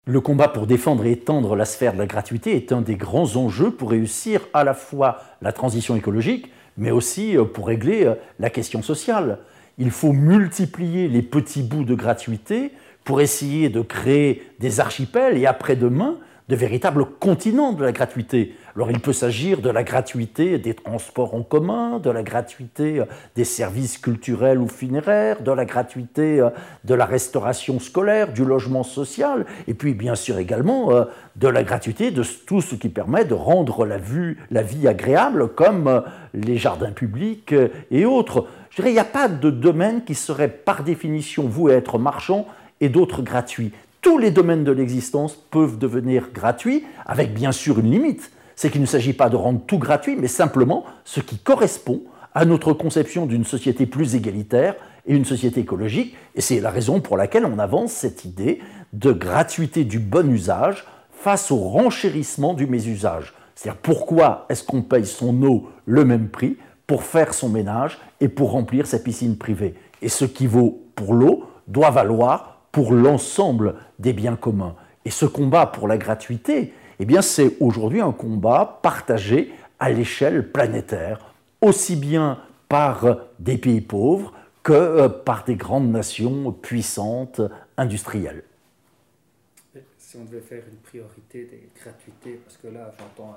Le combat pour défendre et étendre la sphère de la gratuité est un des grands enjeux pour réussir à la fois la transition écologique, mais aussi pour régler la question sociale. Il faut multiplier les petits bouts de gratuité pour essayer de créer des archipels et après-demain de véritables continents de la gratuité. Alors il peut s'agir de la gratuité des transports en commun, de la gratuité des services culturels ou funéraires, de la gratuité de la restauration scolaire, du logement social, et puis bien sûr également de la gratuité de tout ce qui permet de rendre la vie agréable, comme les jardins publics et autres. Je dirais, il n'y a pas de domaine qui serait par définition voué à être marchand et d'autres gratuits. Tous les domaines de l'existence peuvent devenir gratuits, avec bien sûr une limite. C'est qu'il ne s'agit pas de rendre tout gratuit, mais simplement ce qui correspond à notre conception d'une société plus égalitaire et une société écologique. Et c'est la raison pour laquelle on avance cette idée de gratuité du bon usage face au renchérissement du mésusage. C'est-à-dire pourquoi est-ce qu'on paye son eau le même prix pour faire son ménage et pour remplir sa piscine privée. Et ce qui vaut pour l'eau doit valoir pour l'ensemble des biens communs. Et ce combat pour la gratuité, eh bien, c'est aujourd'hui un combat partagé à l'échelle planétaire, aussi bien par des pays pauvres que par des grandes nations puissantes, industrielles. Si on devait faire une priorité des gratuités, parce que là, j'entends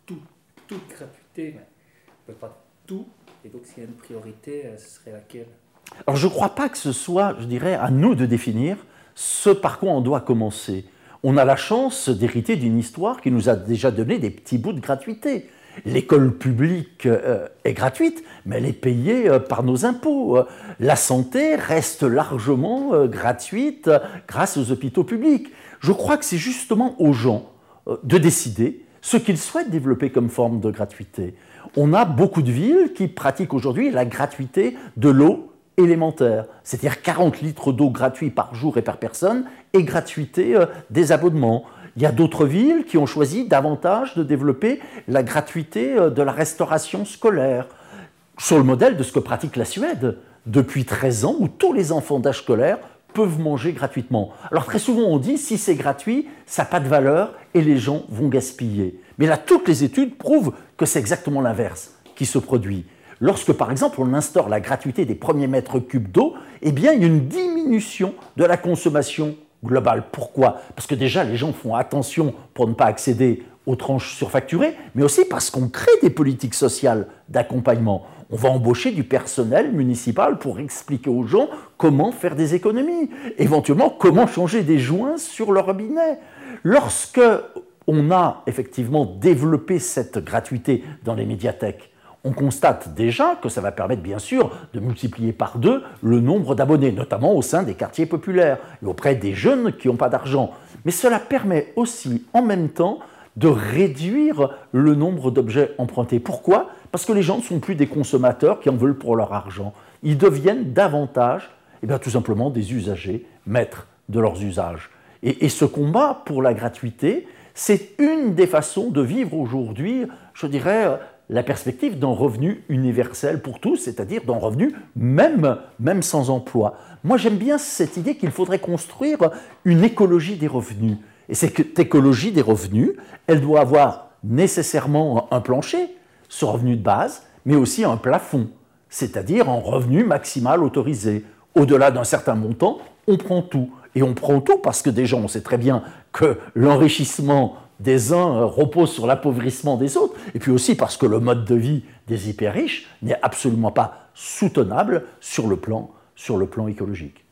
toute gratuité, mais on ne peut pas tout, et donc s'il y a une priorité, ce serait laquelle ? Alors je ne crois pas que ce soit, je dirais, à nous de définir ce par quoi on doit commencer. On a la chance d'hériter d'une histoire qui nous a déjà donné des petits bouts de gratuité. L'école publique est gratuite, mais elle est payée par nos impôts. La santé reste largement gratuite grâce aux hôpitaux publics. Je crois que c'est justement aux gens de décider ce qu'ils souhaitent développer comme forme de gratuité. On a beaucoup de villes qui pratiquent aujourd'hui la gratuité de l'eau élémentaire, c'est-à-dire 40 litres d'eau gratuits par jour et par personne, et gratuité des abonnements. Il y a d'autres villes qui ont choisi davantage de développer la gratuité de la restauration scolaire, sur le modèle de ce que pratique la Suède depuis 13 ans, où tous les enfants d'âge scolaire peuvent manger gratuitement. Alors très souvent on dit, si c'est gratuit, ça n'a pas de valeur et les gens vont gaspiller. Mais là, toutes les études prouvent que c'est exactement l'inverse qui se produit. Lorsque, par exemple, on instaure la gratuité des premiers mètres cubes d'eau, eh bien, il y a une diminution de la consommation globale. Pourquoi ? Parce que déjà, les gens font attention pour ne pas accéder aux tranches surfacturées, mais aussi parce qu'on crée des politiques sociales d'accompagnement. On va embaucher du personnel municipal pour expliquer aux gens comment faire des économies, éventuellement comment changer des joints sur le robinet. Lorsque on a effectivement développé cette gratuité dans les médiathèques, on constate déjà que ça va permettre bien sûr de multiplier par 2 le nombre d'abonnés, notamment au sein des quartiers populaires et auprès des jeunes qui n'ont pas d'argent. Mais cela permet aussi en même temps de réduire le nombre d'objets empruntés. Pourquoi ? Parce que les gens ne sont plus des consommateurs qui en veulent pour leur argent. Ils deviennent davantage, tout simplement, des usagers, maîtres de leurs usages. Et ce combat pour la gratuité, c'est une des façons de vivre aujourd'hui, je dirais, la perspective d'un revenu universel pour tous, c'est-à-dire d'un revenu même sans emploi. Moi, j'aime bien cette idée qu'il faudrait construire une écologie des revenus. Et cette écologie des revenus, elle doit avoir nécessairement un plancher, ce revenu de base, mais aussi un plafond, c'est-à-dire un revenu maximal autorisé. Au-delà d'un certain montant, on prend tout. Et on prend tout parce que déjà, on sait très bien que l'enrichissement des uns repose sur l'appauvrissement des autres, et puis aussi parce que le mode de vie des hyper riches n'est absolument pas soutenable sur le plan écologique.